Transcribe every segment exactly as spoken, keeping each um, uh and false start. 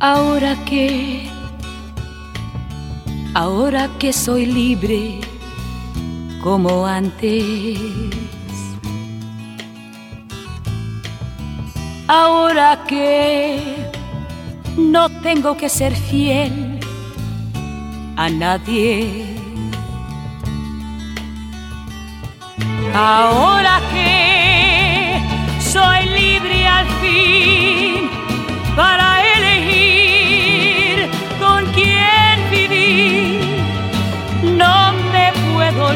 Ahora que, ahora que soy libre como antes, ahora que no tengo que ser fiel a nadie, ahora que soy libre al fin para elegir con quién vivir, no me puedo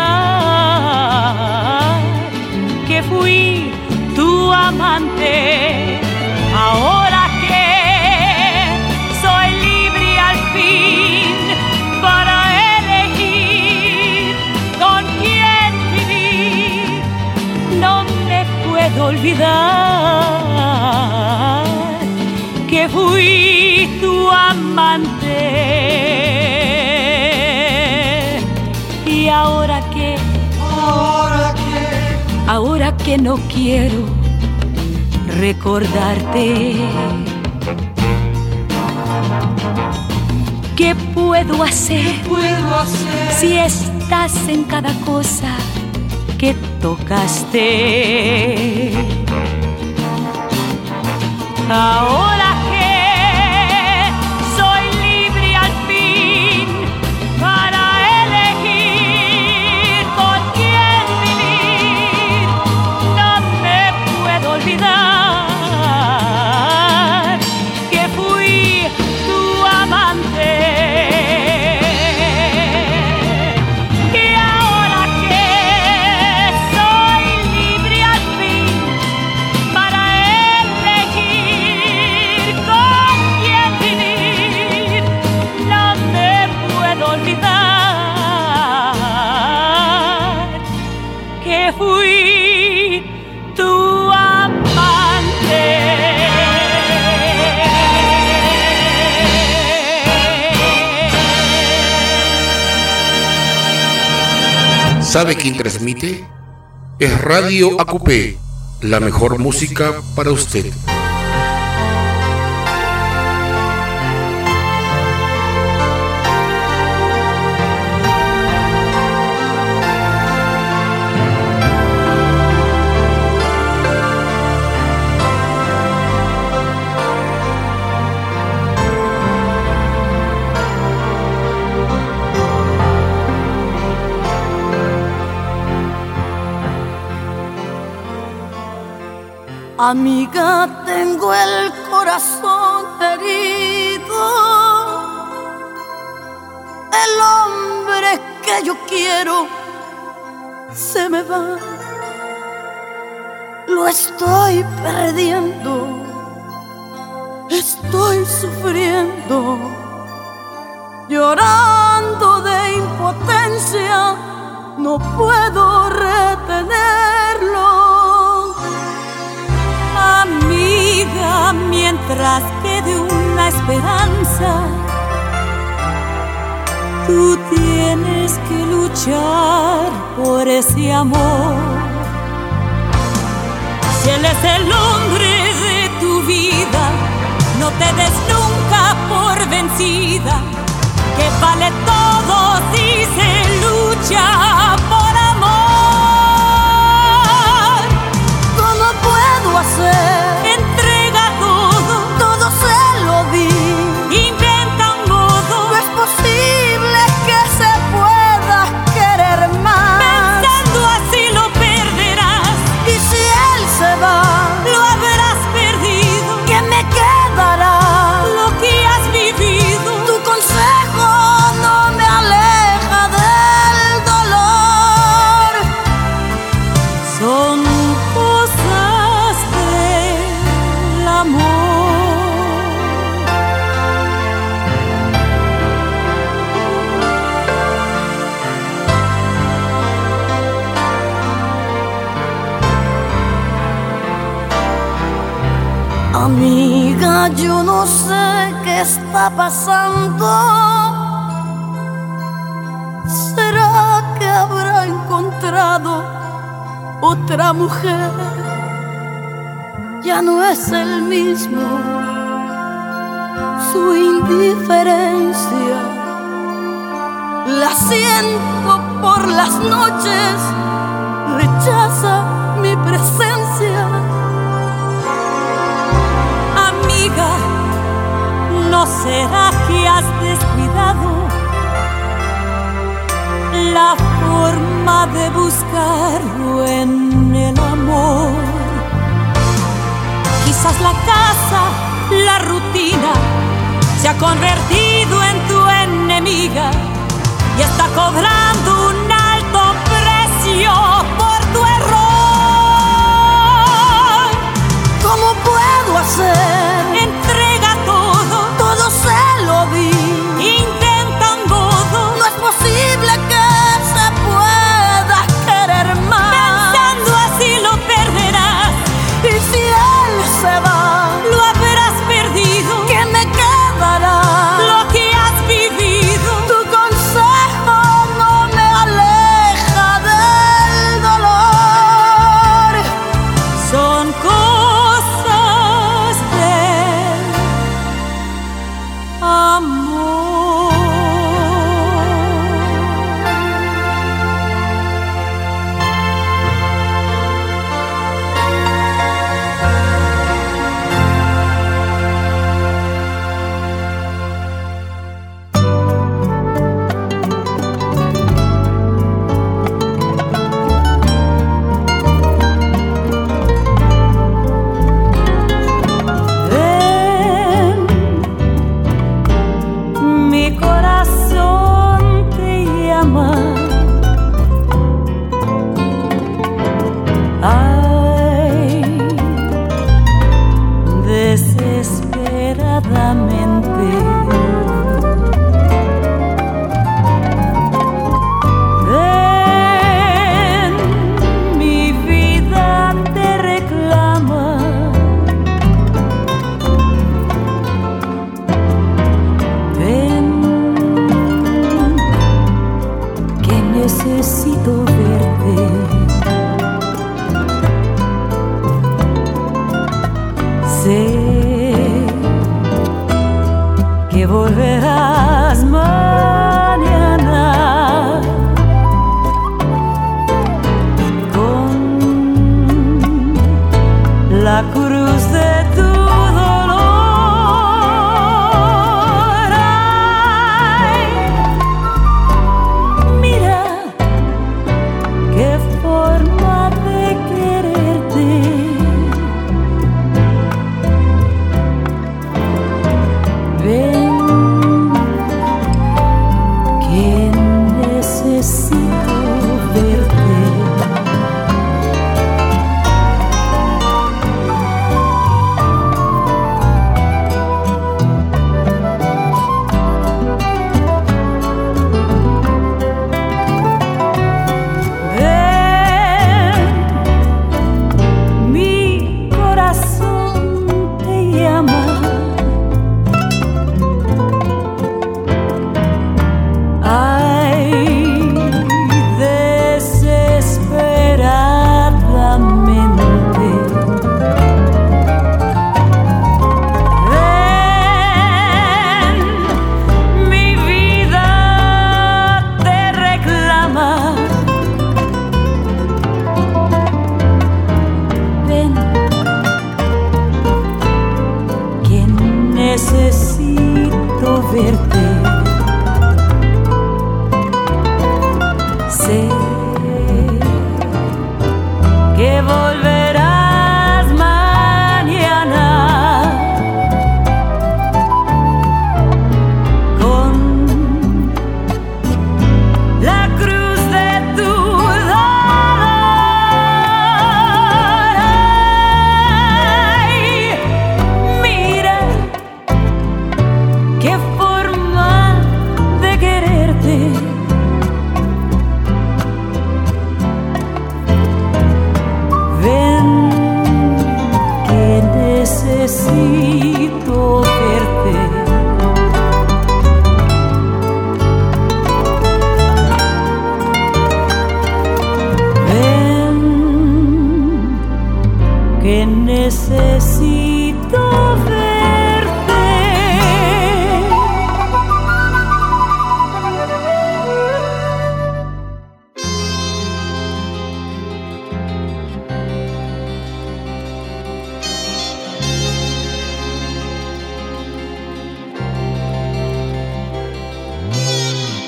olvidar que fui tu amante. Ahora que soy libre al fin para elegir con quién vivir, no me puedo olvidar que fui tu amante. Y ahora que, ahora que, ahora que no quiero recordarte, ¿qué puedo hacer? ¿qué puedo hacer si estás en cada cosa que tocaste? Ahora que soy libre al fin para elegir con quién vivir, no me puedo olvidar que fui tu amante. Y ahora que soy libre al fin para elegir con quién vivir, no me puedo olvidar que fui tu amante. ¿Sabe quién transmite? Es Radio Acupé, la mejor música para usted. Amiga, tengo el corazón herido. El hombre que yo quiero se me va. Lo estoy perdiendo. Estoy sufriendo, llorando de impotencia. No puedo retenerlo. Amiga, mientras quede una esperanza, tú tienes que luchar por ese amor. Si él es el hombre de tu vida, no te des nunca por vencida, que vale todo si se lucha por amor. ¿Cómo puedo hacer? Entrega todo, todo se lo di. Inventa un modo, no es posible que se pueda querer más. Pensando así lo perderás, y si él se va, lo habrás perdido. ¿Qué me quedará? Lo que has vivido. Tu consejo no me aleja del dolor. Son cosas del amor. Amiga, yo no sé qué está pasando. ¿Será que habrá encontrado otra mujer? Ya no es el mismo. su indiferencia. La siento por las noches, rechaza mi presencia. Amiga, ¿no será que has descuidado la forma de buscarlo en el amor? Quizás la casa, la rutina, se ha convertido en tu enemiga y está cobrando un alto precio por tu error. ¿Cómo puedo hacer? Entrega todo, Todo se lo di. intenta un modo. No es posible que se pueda querer más. Pensando así lo perderás. Y si él se va, Lo habrás perdido. ¿qué me quedará? Lo que has vivido. Tu consejo no me aleja del dolor. Son cosas del amor. Ven, mi corazón te llama. Ay, desesperadamente. Ven, mi vida te reclama. Ven, que necesito verte. Sé que volverás mañana con la cruz de tu dolor. Ay, mira qué forma de quererte. Ven, que necesito verte. Ven, mi corazón te llama. Ay, desesperadamente. Ven, mi vida te reclama. Ven, que necesito verte. Sé que volverás mañana con la cruz de tu dolor. Ay, mira qué forma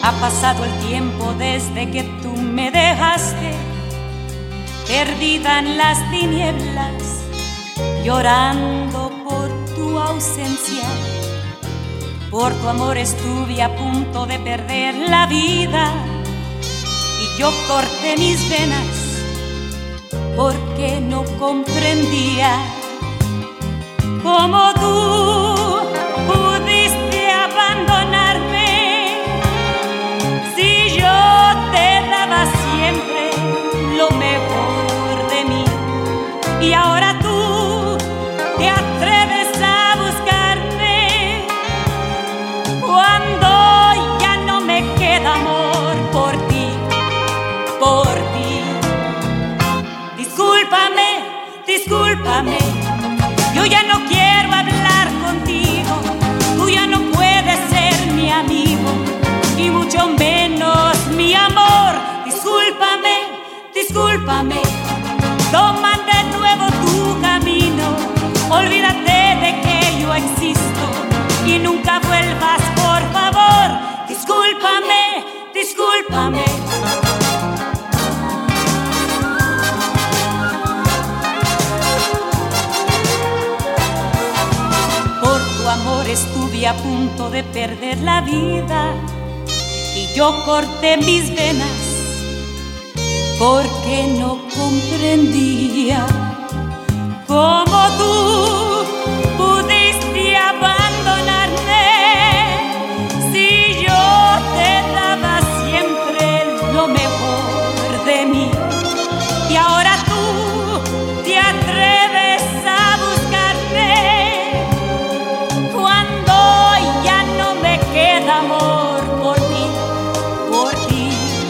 Ha pasado el tiempo desde que tú me dejaste, perdida en las tinieblas, llorando por tu ausencia. Por tu amor estuve a punto de perder la vida y yo corté mis venas porque no comprendía cómo tú pudiste abandonarme si yo te daba siempre lo mejor de mí. Y ahora tú te atreves a buscarme cuando ya no me queda amor por ti, por ti. Discúlpame, discúlpame, yo ya no quiero hablar contigo. Tú ya no puedes ser mi amigo y mucho menos mi amor. Discúlpame, discúlpame, toma de nuevo tu camino. Olvídate de que yo existo y nunca vuelvas, por favor. Discúlpame, discúlpame. Por tu amor estuve a punto de perder la vida y yo corté mis venas porque no comprendía cómo tú pudiste abandonarme si yo te daba siempre lo mejor de mí. Y ahora tú te atreves a buscarme cuando ya no me queda amor por ti, por ti.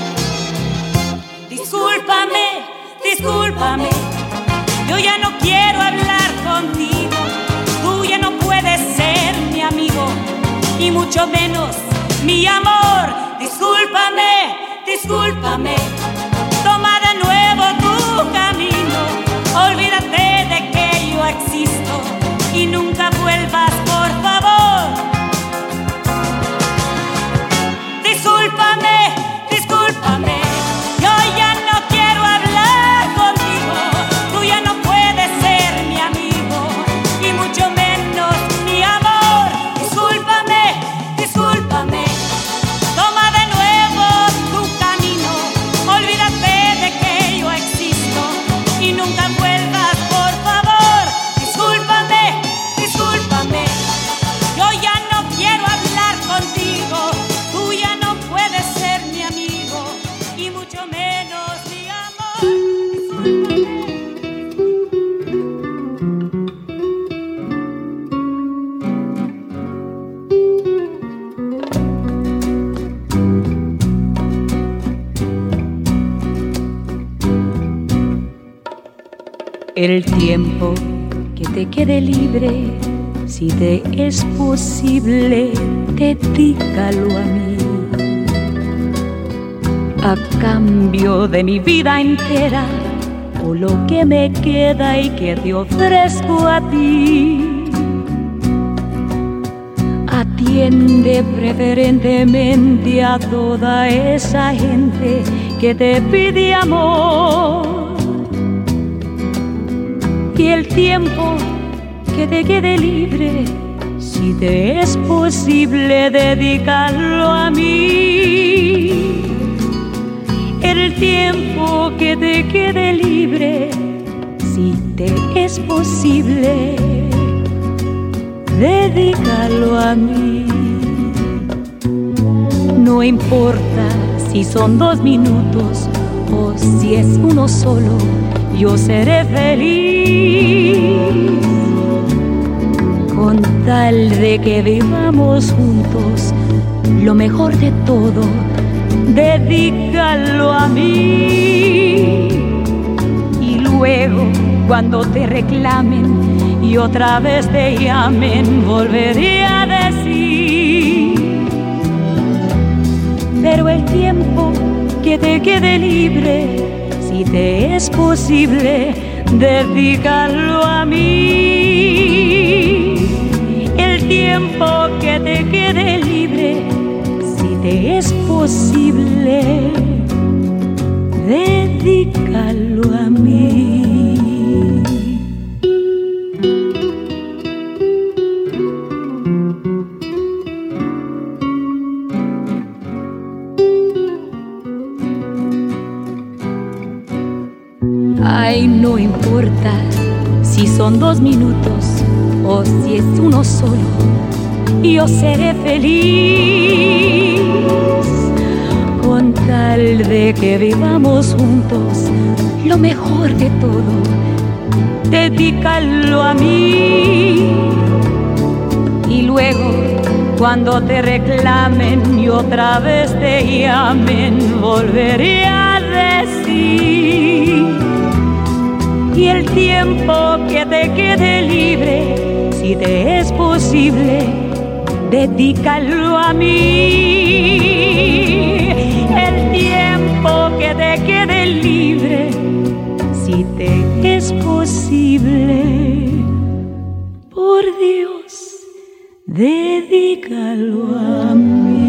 Discúlpame, discúlpame, yo ya no quiero hablar contigo. Tú ya no puedes ser mi amigo y mucho menos mi amor. Discúlpame, discúlpame, toma de nuevo tu camino. Olvídate de que yo existo y nunca vuelvas, por favor. Discúlpame, discúlpame, yo ya no quiero hablar contigo. Tú ya no puedes ser mi amigo y mucho menos mi amor. Discúlpame, discúlpame, toma de nuevo tu camino. Olvídate de que yo existo y nunca vuelvas, por favor. Discúlpame, discúlpame, yo ya no quiero hablar contigo. Tú ya no puedes ser mi amigo y mucho menos mi amor. Discúlpame. El tiempo que te quede libre, si te es posible, dedícalo a mí. A cambio de mi vida entera, o lo que me queda y que te ofrezco a ti. Atiende preferentemente a toda esa gente que te pide amor. Y el tiempo que te quede libre, si te es posible, dedicarlo a mí. El tiempo que te quede libre, si te es posible, dedícalo a mí. No importa si son dos minutos o si es uno solo, yo seré feliz con tal de que vivamos juntos. Lo mejor de todo, dedícalo a mí. Y luego, cuando te reclamen y otra vez te llamen, volveré a decir: pero el tiempo que te quede libre, si te es posible, dedícalo a mí. El tiempo que te quede libre, si te es posible, dedícalo a mí. Ay, no importa si son dos minutos o si es uno solo, yo seré feliz con tal de que vivamos juntos lo mejor de todo. Dedícalo a mí y luego cuando te reclamen y otra vez te llamen, volveré a decir. Y el tiempo que te quede libre, si te es posible, dedícalo a mí. El tiempo que te quede libre, si te es posible, por Dios, dedícalo a mí.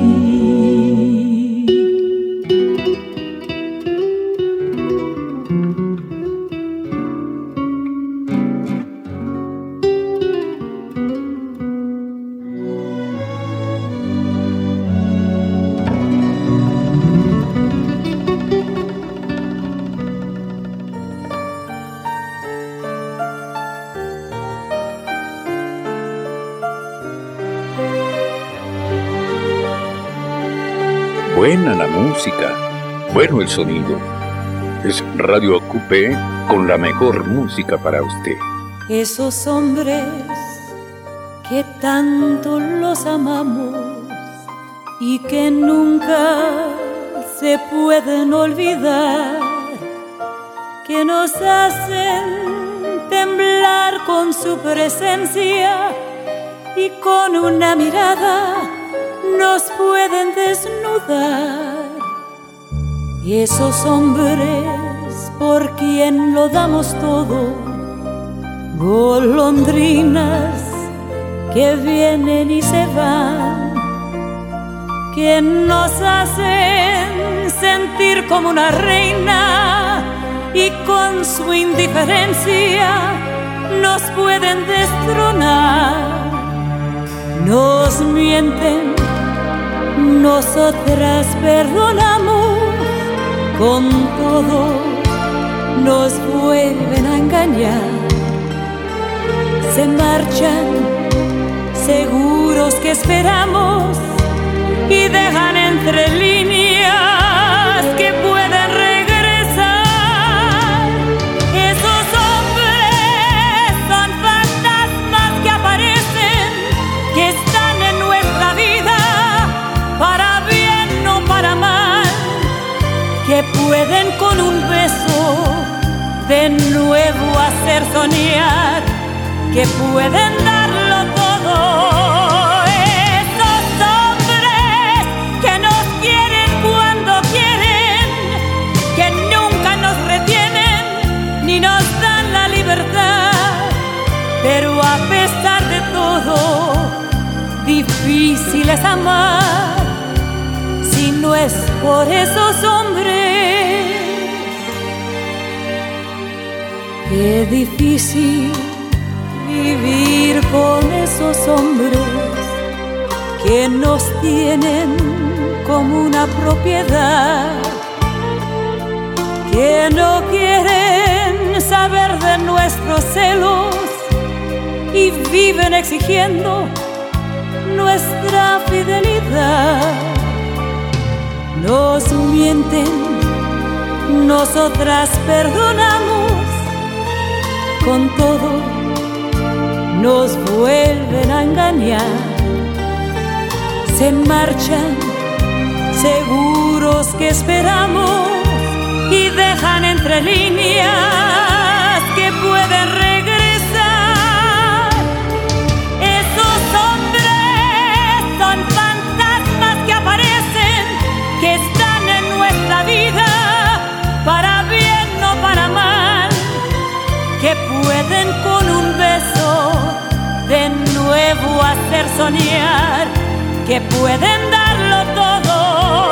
Buena la música, bueno el sonido. Es Radio Acupé con la mejor música para usted. Esos hombres que tanto los amamos y que nunca se pueden olvidar, que nos hacen temblar con su presencia y con una mirada nos pueden desnudar. Y esos hombres por quien lo damos todo, golondrinas que vienen y se van, que nos hacen sentir como una reina y con su indiferencia nos pueden destronar. Nos mienten, nosotras perdonamos, con todo nos vuelven a engañar. Se marchan, seguros que esperamos, y dejan entre líneas que pueden regresar. Esos hombres son fantasmas que aparecen, que están en nuestra vida para bien o para mal, que pueden con un beso de nuevo hacer soñar, que pueden darlo todo. Esos hombres que nos quieren cuando quieren, que nunca nos retienen ni nos dan la libertad, pero a pesar de todo, difícil es amar si no es por esos hombres. Qué difícil vivir con esos hombres que nos tienen como una propiedad, que no quieren saber de nuestros celos y viven exigiendo nuestra fidelidad. Nos mienten, nosotras perdonamos, con todo nos vuelven a engañar. Se marchan, seguros que esperamos, y dejan entre líneas que pueden regresar. Esos hombres son fantasmas que aparecen, que están en nuestra vida para bien o para mal, que pueden con un beso de nuevo hacer soñar, que pueden darlo todo.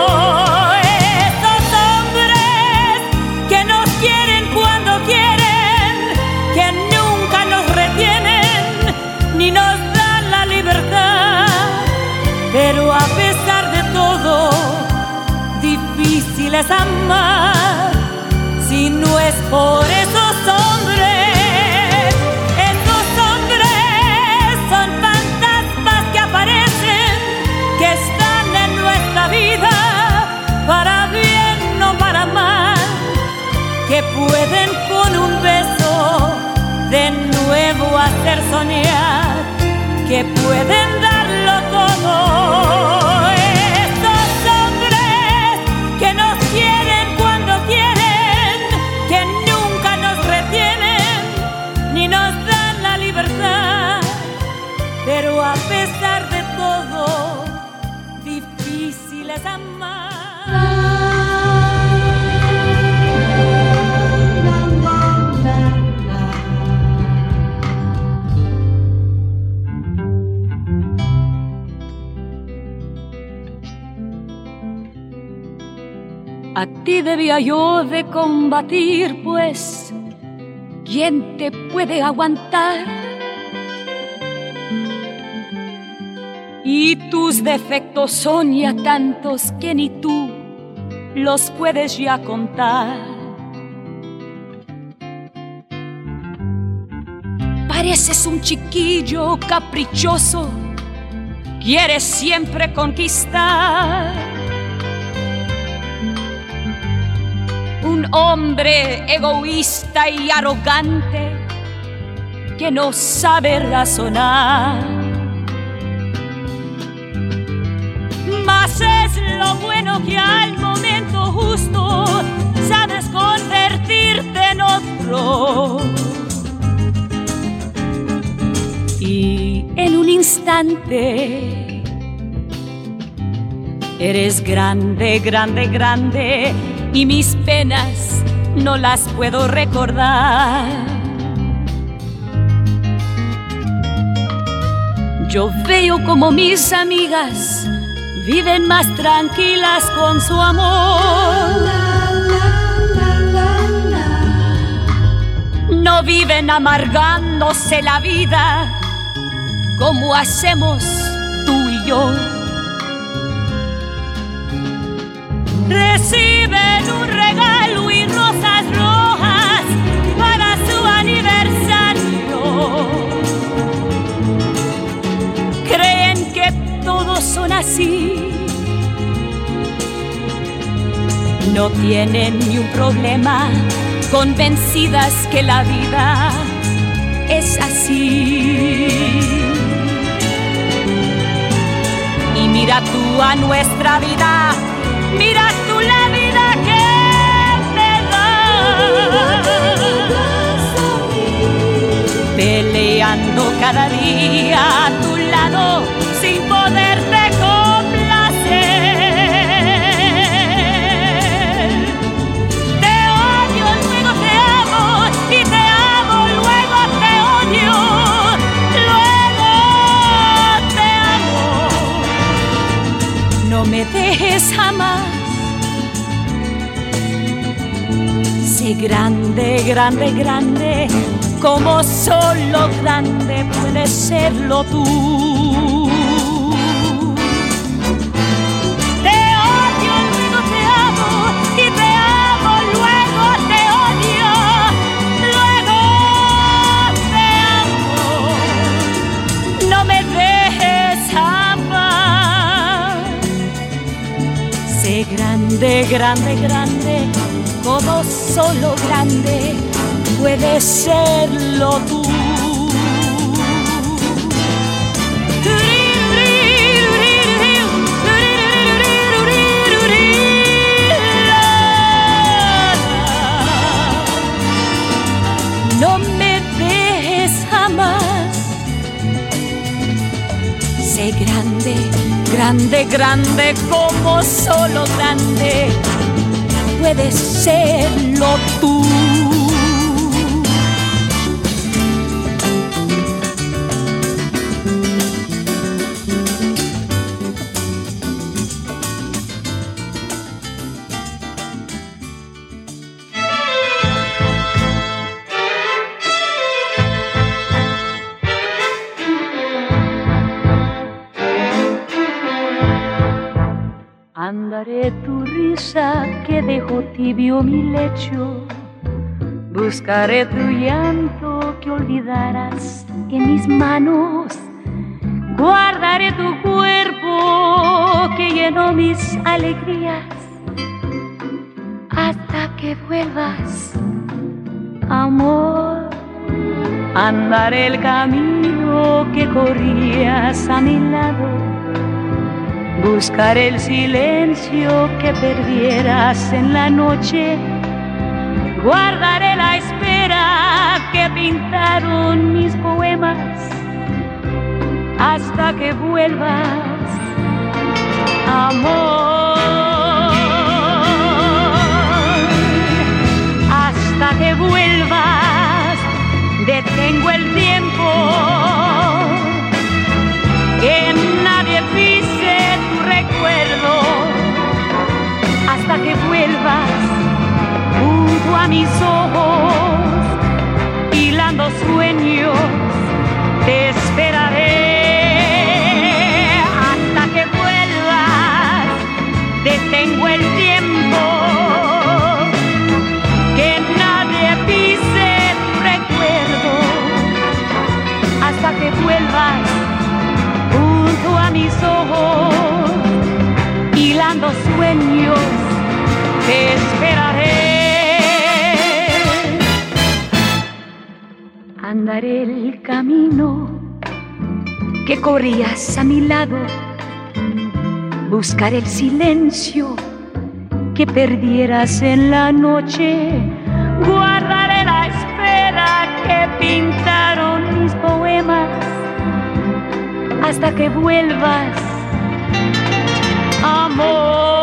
difícil es amar si no es por esos hombres. Esos hombres son fantasmas que aparecen, que están en nuestra vida para bien o para mal, que pueden con un beso de nuevo hacer soñar, que pueden darlo todo. Estos hombres que nos quieren cuando quieren, que nunca nos retienen ni nos dan la libertad, pero a pesar de todo, difícil es amar. A ti debía yo de combatir, pues ¿quién te puede aguantar? Y tus defectos son ya tantos que ni tú los puedes ya contar. Pareces un chiquillo caprichoso, quieres siempre conquistar. Un hombre egoísta y arrogante que no sabe razonar. Mas es lo bueno que al momento justo sabes convertirte en otro. Y en un instante eres grande, grande, grande, y mis penas no las puedo recordar. Yo veo como mis amigas viven más tranquilas con su amor. No viven amargándose la vida como hacemos tú y yo. Reciben un regalo y rosas rojas para su aniversario. Creen que todos son así. No tienen ni un problema, convencidas que la vida es así. Y mira tú a nuestra vida, mira tú la vida que me das, peleando cada día a tu lado sin poderte complacer. Te odio, luego te amo, y te amo, luego te odio, luego te amo. No me dejes jamás. Sé grande, grande, grande, como solo grande puedes serlo tú. Te odio, luego te amo, y te amo, luego te odio, luego te amo. No me dejes amar. Sé grande, grande, grande, como solo grande puedes serlo tú. No me dejes jamás. Sé grande, grande, grande, como solo grande puedes serlo tú. Andaré tu risa que dejó tibio mi lecho. Buscaré tu llanto que olvidarás en mis manos. Guardaré tu cuerpo que llenó mis alegrías hasta que vuelvas, amor. Andaré el camino que corrías a mi lado. Buscaré el silencio que perdieras en la noche. Guardaré la espera que pintaron mis poemas hasta que vuelvas, amor. Hasta que vuelvas, detengo el tiempo, que nadie pise tu recuerdo. Hasta que vuelvas junto a mis ojos, hilando sueños, te esperaré. Hasta que vuelvas, detengo el tiempo, que nadie pise tu recuerdo. Hasta que vuelvas junto a mis ojos, hilando sueños, te esperaré. Andaré el camino que corrías a mi lado. Buscaré el silencio que perdieras en la noche. Guardaré la espera que pintaron mis poemas hasta que vuelvas, amor.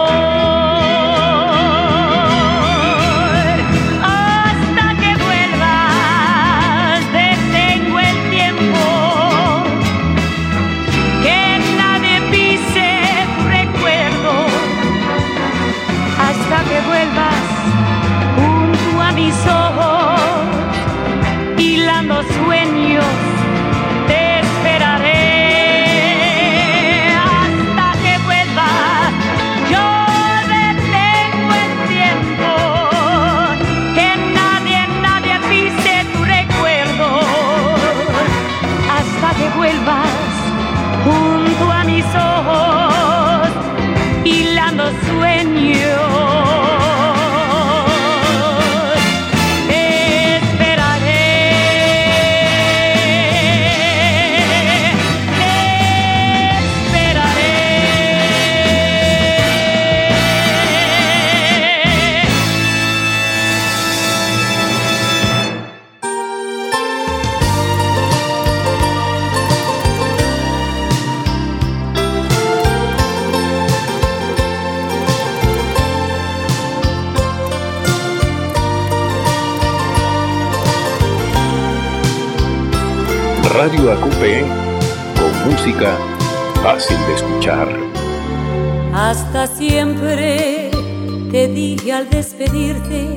Que vuelvas junto a mis ojos, hilando sueños, te esperaré. Hasta que vuelvas, yo detengo el tiempo, que nadie, nadie pise tu recuerdo. Hasta que vuelvas junto a mis ojos, hilando sueños. Radio A Q P, con música fácil de escuchar. Hasta siempre, te dije al despedirte,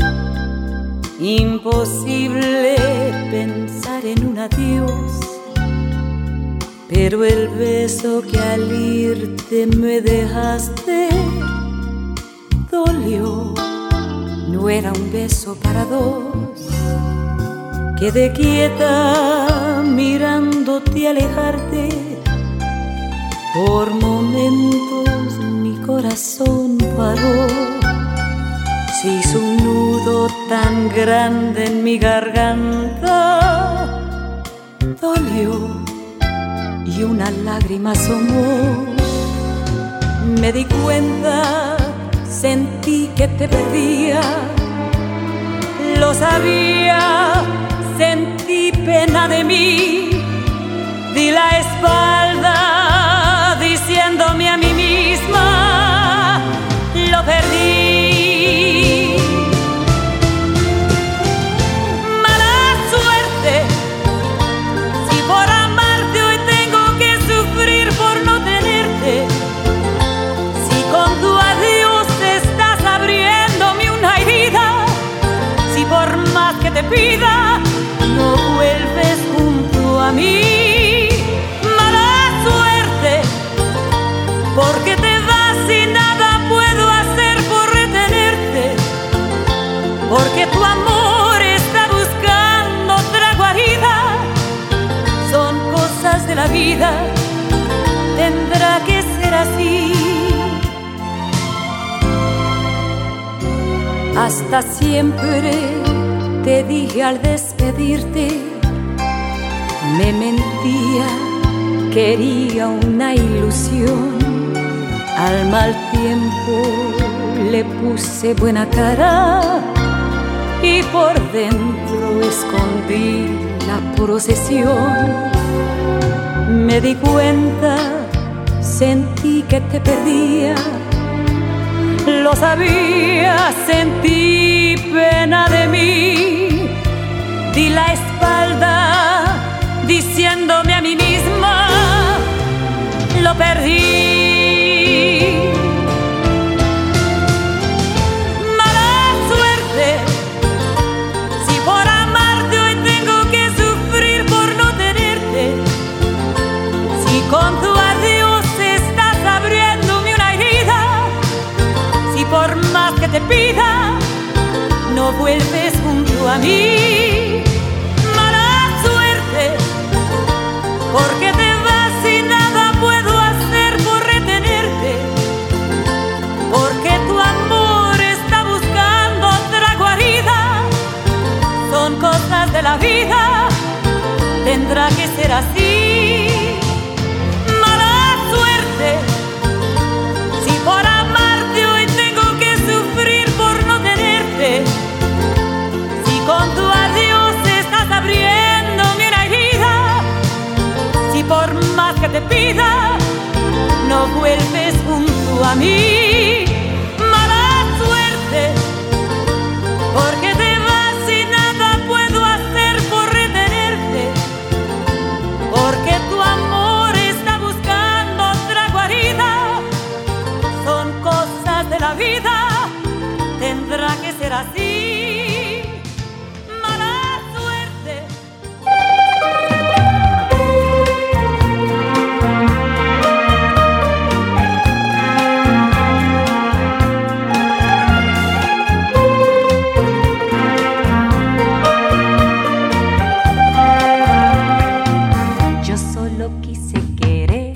imposible pensar en un adiós. Pero el beso que al irte me dejaste dolió, no era un beso para dos. Quedé quieta mirándote alejarte. Por momentos mi corazón paró. Se hizo un nudo tan grande en mi garganta, dolió y una lágrima asomó. Me di cuenta, sentí que te perdía. Lo sabía, sentí pena de mí. Di la espalda diciéndome a mí misma, lo perdí. Mala suerte, si por amarte hoy tengo que sufrir por no tenerte. Si con tu adiós estás abriéndome una herida. Si por más que te pida no vuelves junto a mí. Mala suerte, porque te vas sin nada Hasta siempre, te dije al despedirte. Me mentía, quería una ilusión. Al mal tiempo le puse buena cara y por dentro escondí la procesión. Me di cuenta, sentí que te perdía. Lo sabía, sentí pena de mí. Di la espalda, diciéndome a mí misma, lo perdí. Mala suerte, si por amarte hoy tengo que sufrir por no tenerte. Si con tu adiós estás abriéndome una herida. Si por más que te pida, no vuelves junto a mí. Mala suerte, porque te vas y nada puedo hacer por retenerte. Porque tu amor está buscando otra guarida. Son cosas de la vida, tendrá que ser así. Mala suerte, si por amarte hoy tengo que sufrir por no tenerte. Si con tu adiós estás abriéndome una herida. Si por más que te pida, no vuelves junto a mí. Mala suerte, porque te vas y nada puedo hacer por retenerte. Porque tu amor está buscando otra guarida. Son cosas de la vida, tendrá que ser así. Mala suerte. Yo solo quise querer,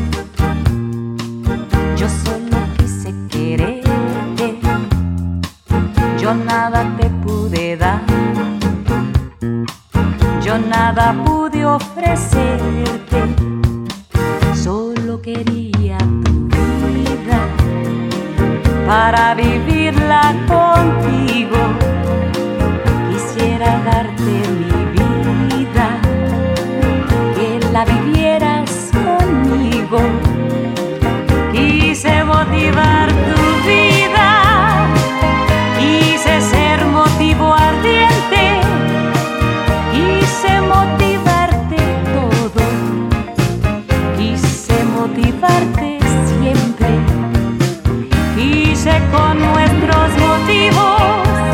yo solo quise quererte. Yo nada te pude dar, yo nada pude ofrecerte. Solo quería tu vida para vivirla contigo. Quisiera darte mi vida, que la vivieras conmigo. Quise motivar tu vida, quise ser motivo ardiente, quise motivarte todo, quise motivarte siempre, quise con nuestros motivos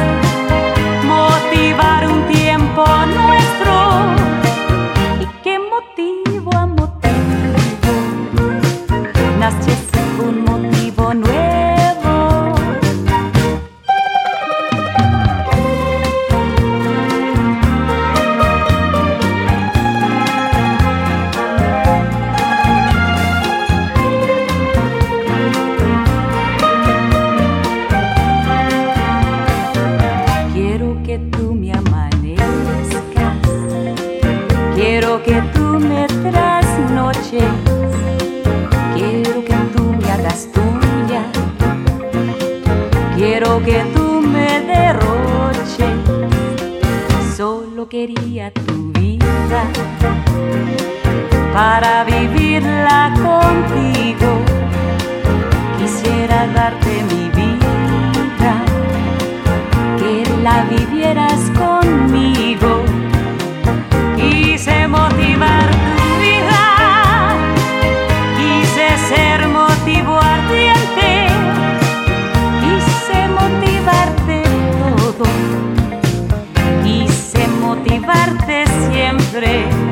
motivar un tiempo nuestro. ¿Y qué motivo a motivo nace un motivo nuevo? Quiero que tú me amanezcas, quiero que tú me trasnoches, quiero que tú me hagas tuya, quiero que tú me derroches. Solo quería tu vida para vivirla contigo. Quisiera darte mi vida, que la vivieras conmigo. Quise motivar tu vida, quise ser motivo ardiente, quise motivarte todo, quise motivarte siempre,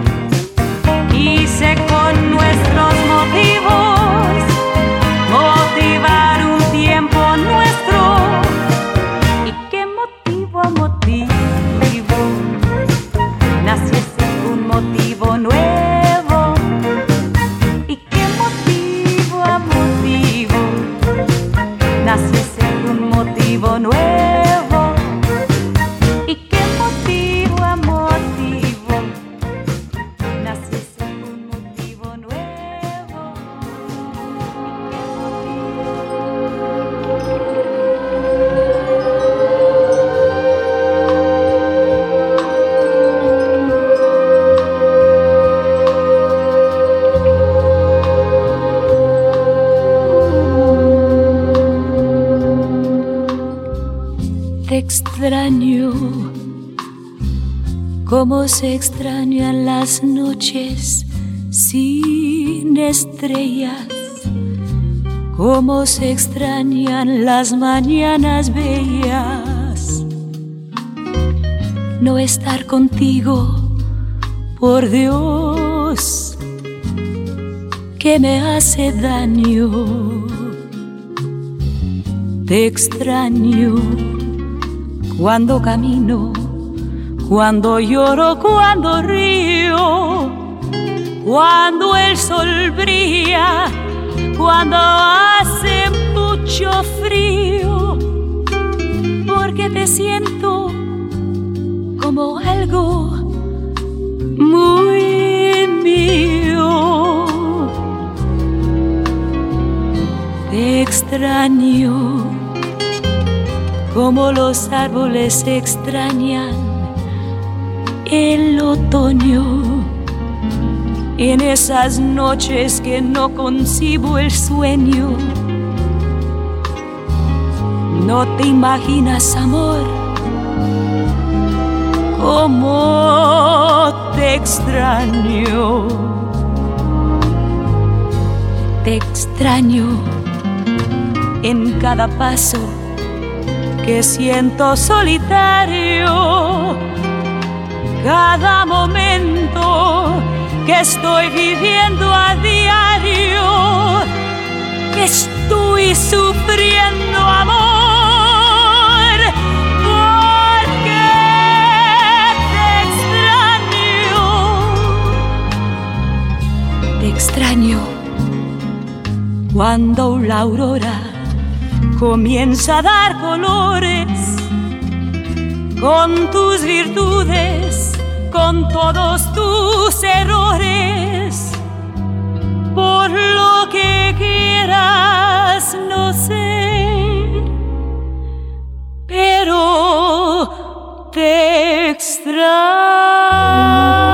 quise con nuestros motivos motivar un tiempo nuestro. ¿Y qué motivo a motivo te extraño, como se extrañan las noches sin estrellas, como se extrañan las mañanas bellas. No estar contigo, por Dios, que me hace daño. Te extraño cuando camino, cuando lloro, cuando río, cuando el sol brilla, cuando hace mucho frío, porque te siento como algo muy mío. Te extraño como los árboles extrañan el otoño, en esas noches que no concibo el sueño. No te imaginas, amor, cómo te extraño. Te extraño en cada paso que siento solitario, cada momento que estoy viviendo a diario, que estoy sufriendo, amor, porque te extraño. Te extraño cuando la aurora comienza a dar colores, con tus virtudes, con todos tus errores, por lo que quieras, no sé, pero te extraño.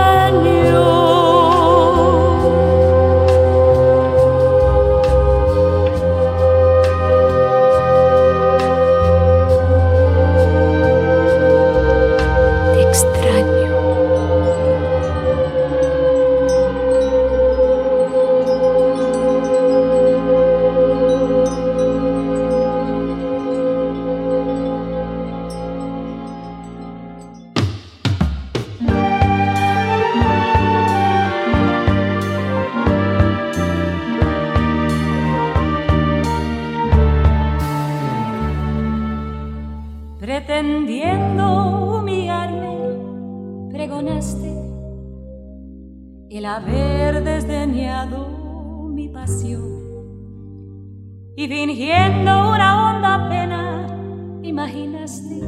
Pretendiendo humillarme, pregonaste el haber desdeñado mi pasión, y fingiendo una honda pena, imaginaste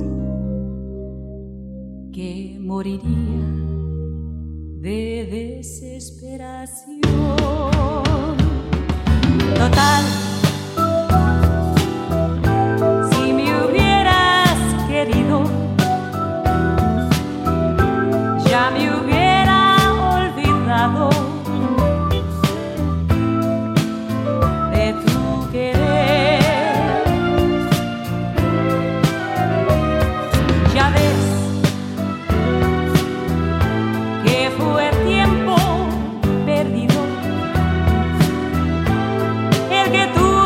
que moriría de desesperación. Total, ya me hubiera olvidado de tu querer. Ya ves que fue tiempo perdido el que tú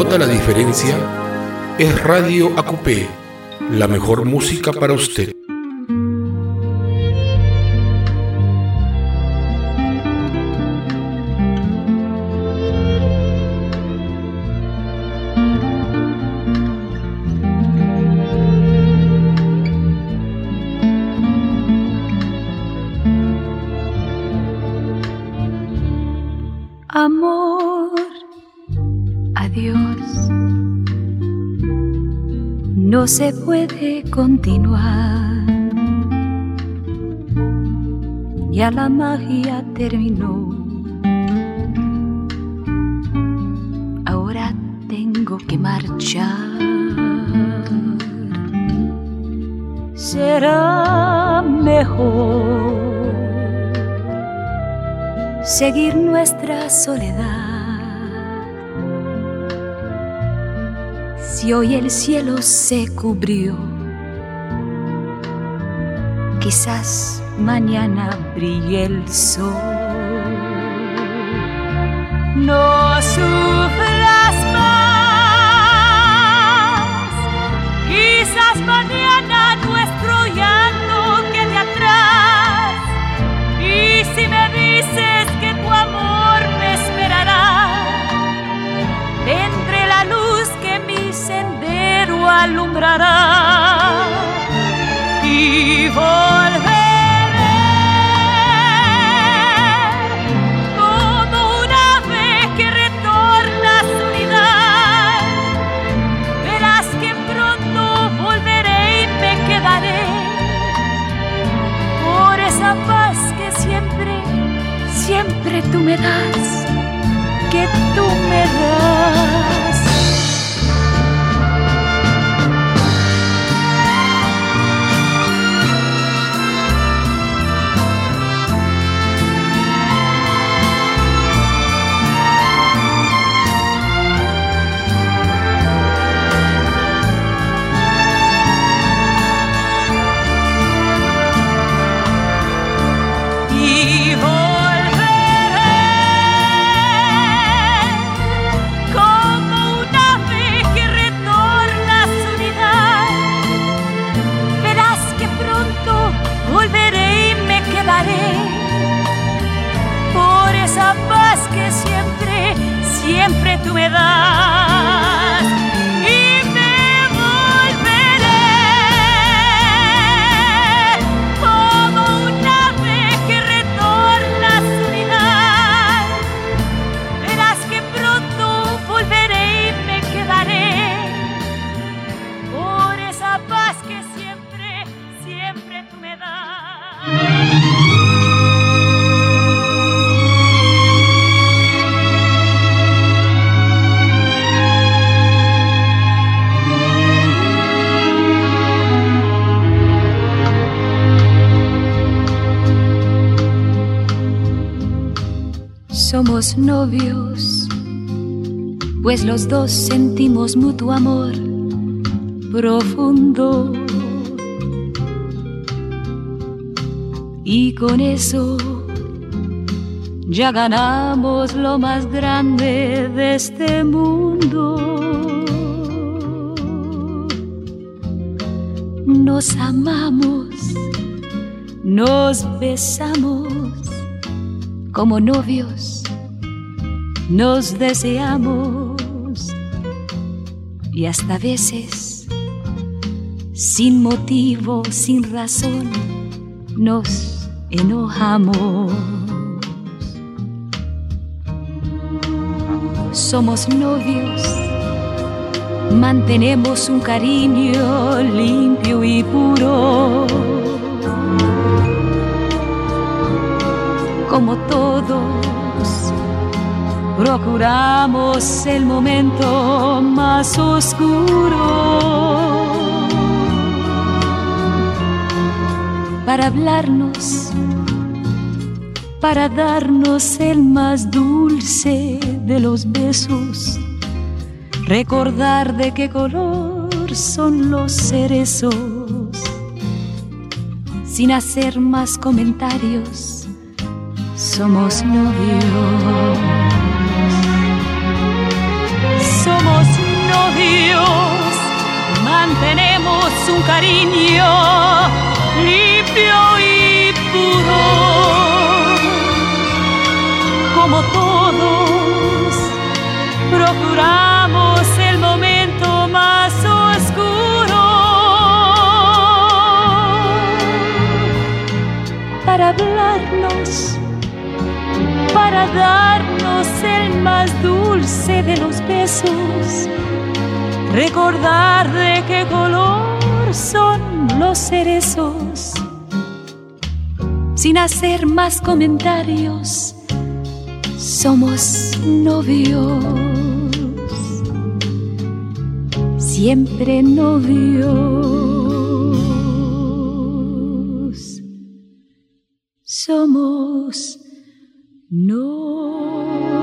toda la diferencia es Radio A Q P, la mejor música para usted. Amor, adiós. No se puede continuar. Ya la magia terminó. Ahora tengo que marchar. Será mejor seguir nuestra soledad. Si hoy el cielo se cubrió, quizás mañana brille el sol. No sufras más, quizás mañana nuestro llanto quede atrás. Y si me dices que tu amor me esperará, entre la luz que mi sendero alumbrará, y volveré como un ave que retorna a su nidal. Verás que pronto volveré y me quedaré por esa paz que siempre siempre tú me das, que tú me das. Y volveré como un ave que retorna a su nidal. Verás que pronto volveré y me quedaré por esa paz que siempre, siempre tú me das. Y me volveré como un ave que retorna a su nidal. Verás que pronto volveré y me quedaré por esa paz que siempre, siempre tú me das. Somos novios, pues los dos sentimos mutuo amor profundo. Y con eso ya ganamos lo más grande de este mundo. Nos amamos, nos besamos como novios. Nos deseamos y hasta veces, sin motivo, sin razón, nos enojamos. Somos novios, mantenemos un cariño limpio y puro. Como todos, procuramos el momento más oscuro para hablarnos, para darnos el más dulce de los besos, recordar de qué color son los cerezos, sin hacer más comentarios. Somos novios, somos novios. novios mantenemos un cariño limpio y puro, como todos procuramos el momento más oscuro para hablarnos, para darnos el más dulce de los besos, recordar de qué color son los cerezos, sin hacer más comentarios. Somos novios, siempre novios. Somos novios.